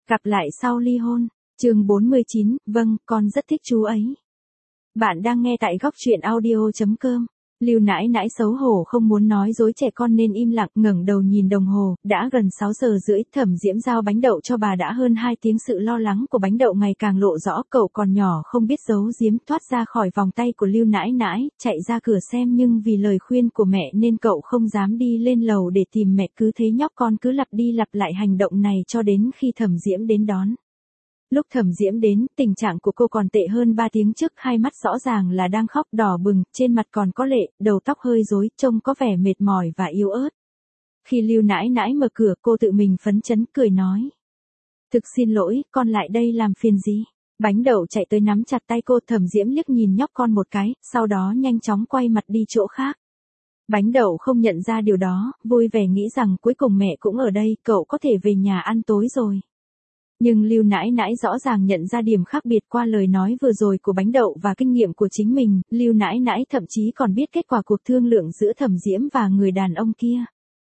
Gặp lại sau ly hôn. Chương 49, vâng, con rất thích chú ấy. Bạn đang nghe tại góc truyện audio.com. Lưu nãi nãi xấu hổ không muốn nói dối trẻ con nên im lặng, ngẩng đầu nhìn đồng hồ, đã gần 6 giờ rưỡi. Thẩm Diễm giao bánh đậu cho bà đã hơn 2 tiếng. Sự lo lắng của bánh đậu ngày càng lộ rõ. Cậu còn nhỏ không biết giấu giếm, thoát ra khỏi vòng tay của Lưu nãi nãi, chạy ra cửa xem, nhưng vì lời khuyên của mẹ nên cậu không dám đi lên lầu để tìm mẹ. Cứ thế nhóc con cứ lặp đi lặp lại hành động này cho đến khi Thẩm Diễm đến đón. Lúc Thẩm Diễm đến, tình trạng của cô còn tệ hơn 3 tiếng trước, hai mắt rõ ràng là đang khóc đỏ bừng, trên mặt còn có lệ, đầu tóc hơi rối, trông có vẻ mệt mỏi và yếu ớt. Khi Lưu nãi nãi mở cửa, cô tự mình phấn chấn cười nói: "Thực xin lỗi, con lại đây làm phiền gì?" Bánh đậu chạy tới nắm chặt tay cô. Thẩm Diễm liếc nhìn nhóc con một cái, sau đó nhanh chóng quay mặt đi chỗ khác. Bánh đậu không nhận ra điều đó, vui vẻ nghĩ rằng cuối cùng mẹ cũng ở đây, cậu có thể về nhà ăn tối rồi. Nhưng Lưu nãi nãi rõ ràng nhận ra điểm khác biệt qua lời nói vừa rồi của bánh đậu và kinh nghiệm của chính mình. Lưu nãi nãi thậm chí còn biết kết quả cuộc thương lượng giữa Thẩm Diễm và người đàn ông kia.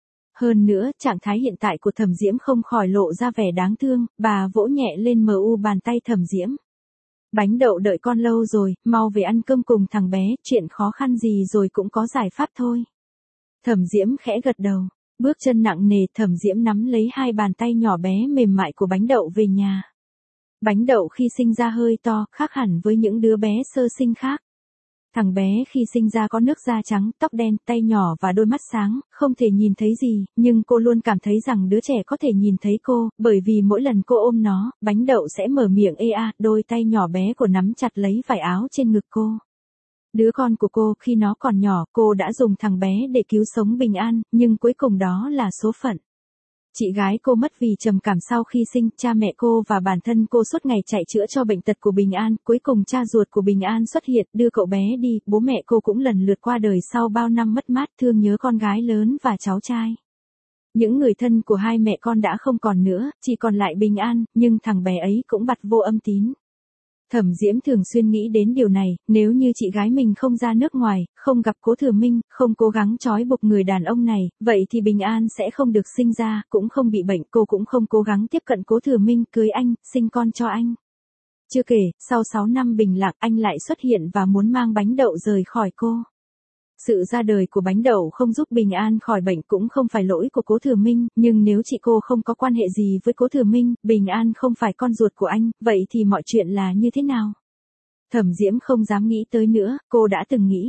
Hơn nữa, trạng thái hiện tại của Thẩm Diễm không khỏi lộ ra vẻ đáng thương. Bà vỗ nhẹ lên bàn tay Thẩm Diễm. "Bánh đậu đợi con lâu rồi, mau về ăn cơm cùng thằng bé, chuyện khó khăn gì rồi cũng có giải pháp thôi." Thẩm Diễm khẽ gật đầu. Bước chân nặng nề, Thẩm Diễm nắm lấy hai bàn tay nhỏ bé mềm mại của bánh đậu về nhà. Bánh đậu khi sinh ra hơi to, khác hẳn với những đứa bé sơ sinh khác. Thằng bé khi sinh ra có nước da trắng, tóc đen, tay nhỏ và đôi mắt sáng, không thể nhìn thấy gì, nhưng cô luôn cảm thấy rằng đứa trẻ có thể nhìn thấy cô, bởi vì mỗi lần cô ôm nó, bánh đậu sẽ mở miệng ê a, đôi tay nhỏ bé của nắm chặt lấy vải áo trên ngực cô. Đứa con của cô khi nó còn nhỏ, cô đã dùng thằng bé để cứu sống Bình An, nhưng cuối cùng đó là số phận. Chị gái cô mất vì trầm cảm sau khi sinh, cha mẹ cô và bản thân cô suốt ngày chạy chữa cho bệnh tật của Bình An, cuối cùng cha ruột của Bình An xuất hiện, đưa cậu bé đi, bố mẹ cô cũng lần lượt qua đời sau bao năm mất mát, thương nhớ con gái lớn và cháu trai. Những người thân của hai mẹ con đã không còn nữa, chỉ còn lại Bình An, nhưng thằng bé ấy cũng bặt vô âm tín. Thẩm Diễm thường xuyên nghĩ đến điều này, nếu như chị gái mình không ra nước ngoài, không gặp Cố Thừa Minh, không cố gắng trói buộc người đàn ông này, vậy thì Bình An sẽ không được sinh ra, cũng không bị bệnh, cô cũng không cố gắng tiếp cận Cố Thừa Minh, cưới anh, sinh con cho anh. Chưa kể, sau 6 năm bình lặng, anh lại xuất hiện và muốn mang bánh đậu rời khỏi cô. Sự ra đời của bánh đậu không giúp Bình An khỏi bệnh, cũng không phải lỗi của Cố Thừa Minh, nhưng nếu chị cô không có quan hệ gì với Cố Thừa Minh, Bình An không phải con ruột của anh, vậy thì mọi chuyện là như thế nào? Thẩm Diễm không dám nghĩ tới nữa, cô đã từng nghĩ.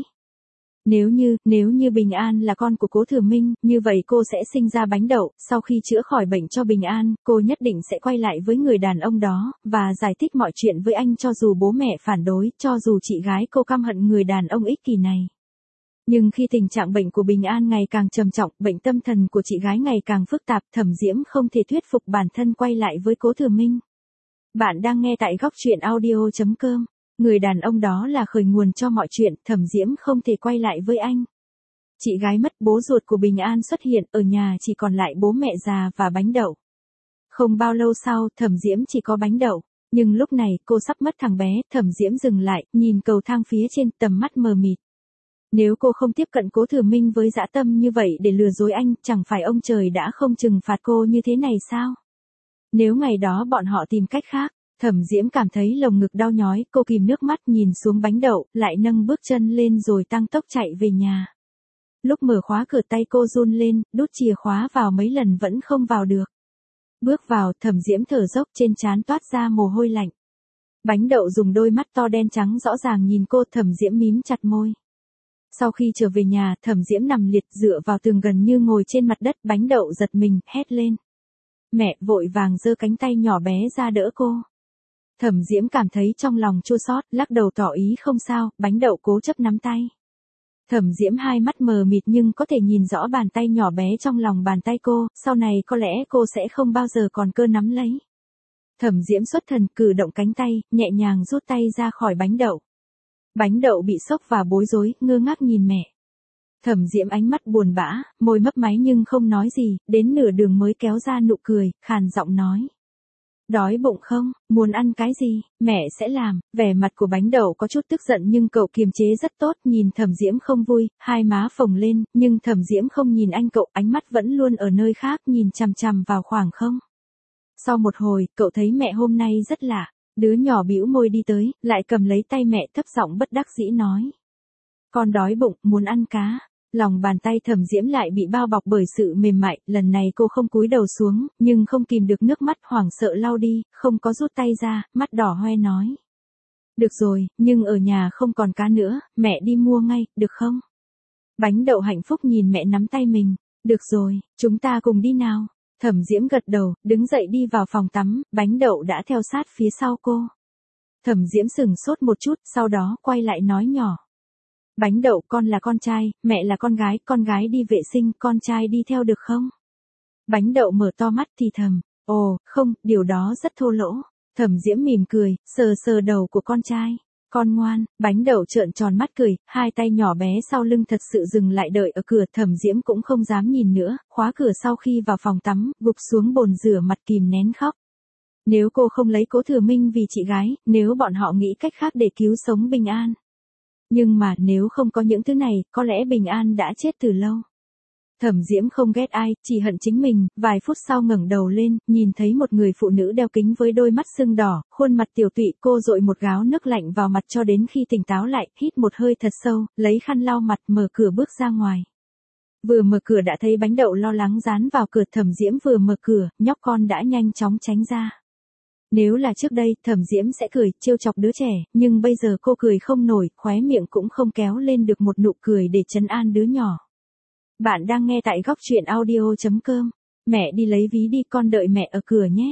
Nếu như Bình An là con của Cố Thừa Minh, như vậy cô sẽ sinh ra bánh đậu, sau khi chữa khỏi bệnh cho Bình An, cô nhất định sẽ quay lại với người đàn ông đó, và giải thích mọi chuyện với anh cho dù bố mẹ phản đối, cho dù chị gái cô căm hận người đàn ông ích kỷ này. Nhưng khi tình trạng bệnh của Bình An ngày càng trầm trọng, bệnh tâm thần của chị gái ngày càng phức tạp, Thẩm Diễm không thể thuyết phục bản thân quay lại với Cố Thừa Minh. Bạn đang nghe tại góc truyện audio.com. Người đàn ông đó là khởi nguồn cho mọi chuyện, Thẩm Diễm không thể quay lại với anh. Chị gái mất, bố ruột của Bình An xuất hiện, ở nhà chỉ còn lại bố mẹ già và bánh đậu. Không bao lâu sau, Thẩm Diễm chỉ có bánh đậu. Nhưng lúc này, cô sắp mất thằng bé, Thẩm Diễm dừng lại, nhìn cầu thang phía trên, tầm mắt mờ mịt. Nếu cô không tiếp cận Cố Thừa Minh với dã tâm như vậy để lừa dối anh, chẳng phải ông trời đã không trừng phạt cô như thế này sao? Nếu ngày đó bọn họ tìm cách khác, Thẩm Diễm cảm thấy lồng ngực đau nhói, cô kìm nước mắt nhìn xuống bánh đậu, lại nâng bước chân lên rồi tăng tốc chạy về nhà. Lúc mở khóa cửa tay cô run lên, đút chìa khóa vào mấy lần vẫn không vào được. Bước vào, Thẩm Diễm thở dốc, trên trán toát ra mồ hôi lạnh. Bánh đậu dùng đôi mắt to đen trắng rõ ràng nhìn cô, Thẩm Diễm mím chặt môi. Sau khi trở về nhà, Thẩm Diễm nằm liệt dựa vào tường gần như ngồi trên mặt đất, bánh đậu giật mình, hét lên. Mẹ, vội vàng giơ cánh tay nhỏ bé ra đỡ cô. Thẩm Diễm cảm thấy trong lòng chua xót, lắc đầu tỏ ý không sao, bánh đậu cố chấp nắm tay. Thẩm Diễm hai mắt mờ mịt nhưng có thể nhìn rõ bàn tay nhỏ bé trong lòng bàn tay cô, sau này có lẽ cô sẽ không bao giờ còn cơ nắm lấy. Thẩm Diễm xuất thần cử động cánh tay, nhẹ nhàng rút tay ra khỏi bánh đậu. Bánh đậu bị sốc và bối rối, ngơ ngác nhìn mẹ. Thẩm Diễm ánh mắt buồn bã, môi mấp máy nhưng không nói gì, đến nửa đường mới kéo ra nụ cười, khàn giọng nói. Đói bụng không, muốn ăn cái gì, mẹ sẽ làm. Vẻ mặt của bánh đậu có chút tức giận nhưng cậu kiềm chế rất tốt, nhìn Thẩm Diễm không vui, hai má phồng lên, nhưng Thẩm Diễm không nhìn anh cậu, ánh mắt vẫn luôn ở nơi khác, nhìn chằm chằm vào khoảng không. Sau một hồi, cậu thấy mẹ hôm nay rất lạ. Đứa nhỏ bĩu môi đi tới, lại cầm lấy tay mẹ thấp giọng bất đắc dĩ nói. Con đói bụng, muốn ăn cá. Lòng bàn tay Thẩm Diễm lại bị bao bọc bởi sự mềm mại, lần này cô không cúi đầu xuống, nhưng không kìm được nước mắt hoảng sợ lau đi, không có rút tay ra, mắt đỏ hoe nói. Được rồi, nhưng ở nhà không còn cá nữa, mẹ đi mua ngay, được không? Bánh đậu hạnh phúc nhìn mẹ nắm tay mình. Được rồi, chúng ta cùng đi nào. Thẩm Diễm gật đầu, đứng dậy đi vào phòng tắm, bánh đậu đã theo sát phía sau cô. Thẩm Diễm sững sốt một chút, sau đó quay lại nói nhỏ. Bánh đậu, con là con trai, mẹ là con gái đi vệ sinh, con trai đi theo được không? Bánh đậu mở to mắt thì thầm, ồ, không, điều đó rất thô lỗ. Thẩm Diễm mỉm cười, sờ sờ đầu của con trai. Con ngoan, bánh đậu trợn tròn mắt cười, hai tay nhỏ bé sau lưng thật sự dừng lại đợi ở cửa. Thẩm Diễm cũng không dám nhìn nữa, khóa cửa sau khi vào phòng tắm, gục xuống bồn rửa mặt kìm nén khóc. Nếu cô không lấy Cố Thừa Minh vì chị gái, nếu bọn họ nghĩ cách khác để cứu sống Bình An. Nhưng mà nếu không có những thứ này, có lẽ Bình An đã chết từ lâu. Thẩm Diễm không ghét ai, chỉ hận chính mình. Vài phút sau ngẩng đầu lên, nhìn thấy một người phụ nữ đeo kính với đôi mắt sưng đỏ, khuôn mặt tiều tụy. Cô dội một gáo nước lạnh vào mặt cho đến khi tỉnh táo lại, hít một hơi thật sâu, lấy khăn lau mặt, mở cửa bước ra ngoài. Vừa mở cửa đã thấy bánh đậu lo lắng dán vào cửa. Thẩm Diễm vừa mở cửa, nhóc con đã nhanh chóng tránh ra. Nếu là trước đây, Thẩm Diễm sẽ cười, trêu chọc đứa trẻ, nhưng bây giờ cô cười không nổi, khóe miệng cũng không kéo lên được một nụ cười để trấn an đứa nhỏ. Bạn đang nghe tại góc truyện audio.com. Mẹ đi lấy ví đi, con đợi mẹ ở cửa nhé.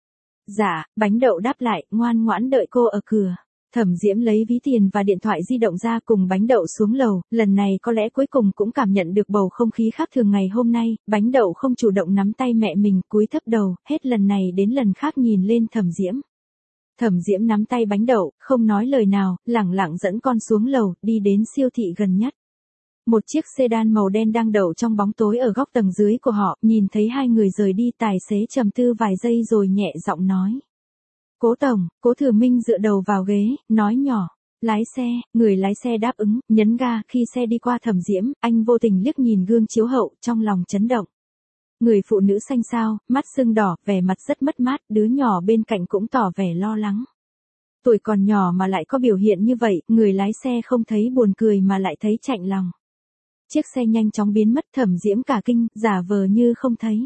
Dạ, bánh đậu đáp lại, ngoan ngoãn đợi cô ở cửa. Thẩm Diễm lấy ví tiền và điện thoại di động ra cùng bánh đậu xuống lầu, lần này có lẽ cuối cùng cũng cảm nhận được bầu không khí khác thường ngày hôm nay. Bánh đậu không chủ động nắm tay mẹ mình, cúi thấp đầu, hết lần này đến lần khác nhìn lên Thẩm Diễm. Thẩm Diễm nắm tay bánh đậu, không nói lời nào, lẳng lặng dẫn con xuống lầu, đi đến siêu thị gần nhất. Một chiếc sedan màu đen đang đậu trong bóng tối ở góc tầng dưới của họ, nhìn thấy hai người rời đi, tài xế trầm tư vài giây rồi nhẹ giọng nói. Cố tổng, Cố Thừa Minh dựa đầu vào ghế, nói nhỏ. Lái xe, người lái xe đáp ứng, nhấn ga. Khi xe đi qua Thẩm Diễm, anh vô tình liếc nhìn gương chiếu hậu, trong lòng chấn động. Người phụ nữ xanh xao, mắt sưng đỏ, vẻ mặt rất mất mát, đứa nhỏ bên cạnh cũng tỏ vẻ lo lắng. Tuổi còn nhỏ mà lại có biểu hiện như vậy, người lái xe không thấy buồn cười mà lại thấy chạnh lòng. Chiếc xe nhanh chóng biến mất. Thẩm Diễm cả kinh, giả vờ như không thấy.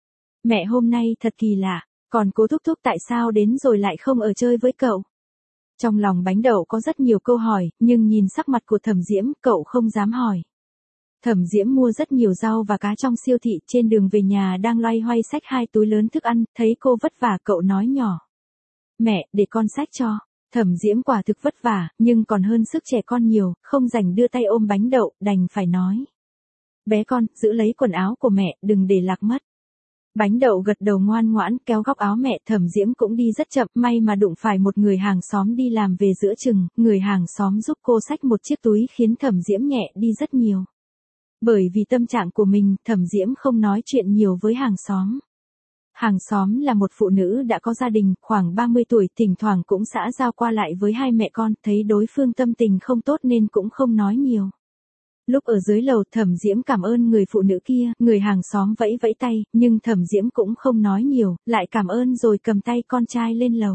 Mẹ hôm nay thật kỳ lạ, còn Cố thúc thúc tại sao đến rồi lại không ở chơi với cậu? Trong lòng bánh đậu có rất nhiều câu hỏi, nhưng nhìn sắc mặt của Thẩm Diễm, cậu không dám hỏi. Thẩm Diễm mua rất nhiều rau và cá trong siêu thị, trên đường về nhà đang loay hoay xách hai túi lớn thức ăn, thấy cô vất vả, cậu nói nhỏ. Mẹ, để con xách cho. Thẩm Diễm quả thực vất vả, nhưng còn hơn sức trẻ con nhiều, không rảnh đưa tay ôm bánh đậu, đành phải nói. Bé con, giữ lấy quần áo của mẹ, đừng để lạc mất. Bánh đậu gật đầu ngoan ngoãn, kéo góc áo mẹ. Thẩm Diễm cũng đi rất chậm, may mà đụng phải một người hàng xóm đi làm về giữa chừng, người hàng xóm giúp cô xách một chiếc túi khiến Thẩm Diễm nhẹ đi rất nhiều. Bởi vì tâm trạng của mình, Thẩm Diễm không nói chuyện nhiều với hàng xóm. Hàng xóm là một phụ nữ đã có gia đình, khoảng 30 tuổi, thỉnh thoảng cũng xã giao qua lại với hai mẹ con, thấy đối phương tâm tình không tốt nên cũng không nói nhiều. Lúc ở dưới lầu, Thẩm Diễm cảm ơn người phụ nữ kia, người hàng xóm vẫy vẫy tay, nhưng Thẩm Diễm cũng không nói nhiều, lại cảm ơn rồi cầm tay con trai lên lầu.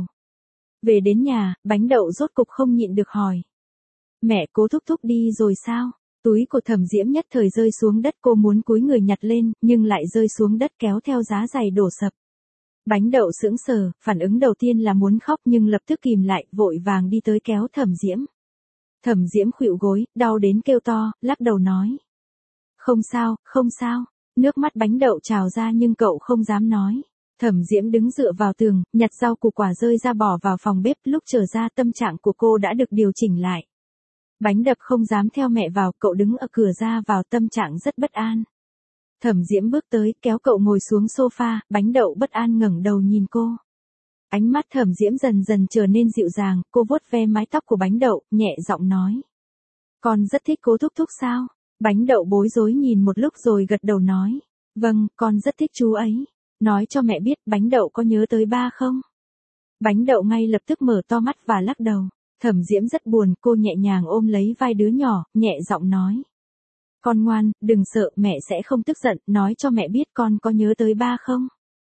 Về đến nhà, bánh đậu rốt cục không nhịn được hỏi. Mẹ, Cố thúc thúc đi rồi sao? Túi của Thẩm Diễm nhất thời rơi xuống đất, cô muốn cúi người nhặt lên, nhưng lại rơi xuống đất kéo theo giá giày đổ sập. Bánh đậu sững sờ, phản ứng đầu tiên là muốn khóc nhưng lập tức kìm lại, vội vàng đi tới kéo Thẩm Diễm. Thẩm Diễm khuỵu gối, đau đến kêu to, lắc đầu nói. Không sao, không sao. Nước mắt bánh đậu trào ra nhưng cậu không dám nói. Thẩm Diễm đứng dựa vào tường, nhặt rau củ quả rơi ra bỏ vào phòng bếp, lúc trở ra tâm trạng của cô đã được điều chỉnh lại. Bánh đập không dám theo mẹ vào, cậu đứng ở cửa ra vào, tâm trạng rất bất an. Thẩm Diễm bước tới, kéo cậu ngồi xuống sofa, bánh đậu bất an ngẩng đầu nhìn cô. Ánh mắt Thẩm Diễm dần dần trở nên dịu dàng, cô vuốt ve mái tóc của bánh đậu, nhẹ giọng nói. Con rất thích Cố thúc thúc sao? Bánh đậu bối rối nhìn một lúc rồi gật đầu nói. Vâng, con rất thích chú ấy. Nói cho mẹ biết, bánh đậu có nhớ tới ba không? Bánh đậu ngay lập tức mở to mắt và lắc đầu. Thẩm Diễm rất buồn, cô nhẹ nhàng ôm lấy vai đứa nhỏ, nhẹ giọng nói. Con ngoan, đừng sợ, mẹ sẽ không tức giận, nói cho mẹ biết con có nhớ tới ba không?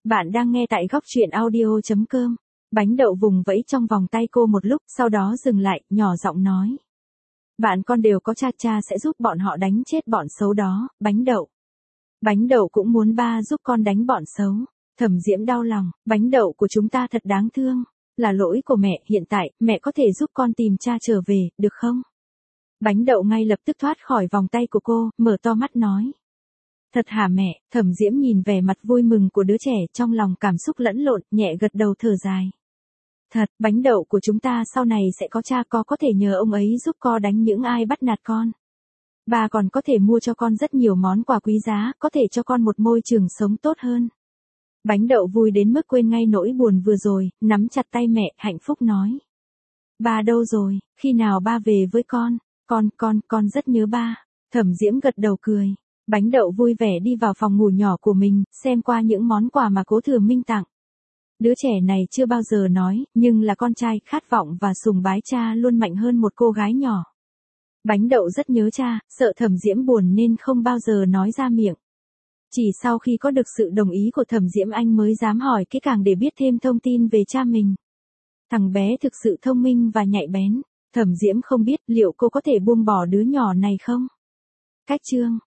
Bạn đang nghe tại góc truyện audio.com. Bánh đậu vùng vẫy trong vòng tay cô một lúc, sau đó dừng lại, nhỏ giọng nói. Bạn con đều có cha, cha sẽ giúp bọn họ đánh chết bọn xấu đó, bánh đậu. Bánh đậu cũng muốn ba giúp con đánh bọn xấu. Thẩm Diễm đau lòng, bánh đậu của chúng ta thật đáng thương. Là lỗi của mẹ, hiện tại, mẹ có thể giúp con tìm cha trở về, được không? Bánh đậu ngay lập tức thoát khỏi vòng tay của cô, mở to mắt nói. Thật hả mẹ? Thẩm Diễm nhìn vẻ mặt vui mừng của đứa trẻ, trong lòng cảm xúc lẫn lộn, nhẹ gật đầu thở dài. Thật, bánh đậu của chúng ta sau này sẽ có cha, có thể nhờ ông ấy giúp con đánh những ai bắt nạt con. Bà còn có thể mua cho con rất nhiều món quà quý giá, có thể cho con một môi trường sống tốt hơn. Bánh đậu vui đến mức quên ngay nỗi buồn vừa rồi, nắm chặt tay mẹ, hạnh phúc nói. Ba đâu rồi, khi nào ba về với con? Con rất nhớ ba. Thẩm Diễm gật đầu cười. Bánh đậu vui vẻ đi vào phòng ngủ nhỏ của mình, xem qua những món quà mà Cố Thừa Minh tặng. Đứa trẻ này chưa bao giờ nói, nhưng là con trai, khát vọng và sùng bái cha luôn mạnh hơn một cô gái nhỏ. Bánh đậu rất nhớ cha, sợ Thẩm Diễm buồn nên không bao giờ nói ra miệng. Chỉ sau khi có được sự đồng ý của Thẩm Diễm anh mới dám hỏi kỹ càng để biết thêm thông tin về cha mình. Thằng bé thực sự thông minh và nhạy bén. Thẩm Diễm không biết liệu cô có thể buông bỏ đứa nhỏ này không? Cách chương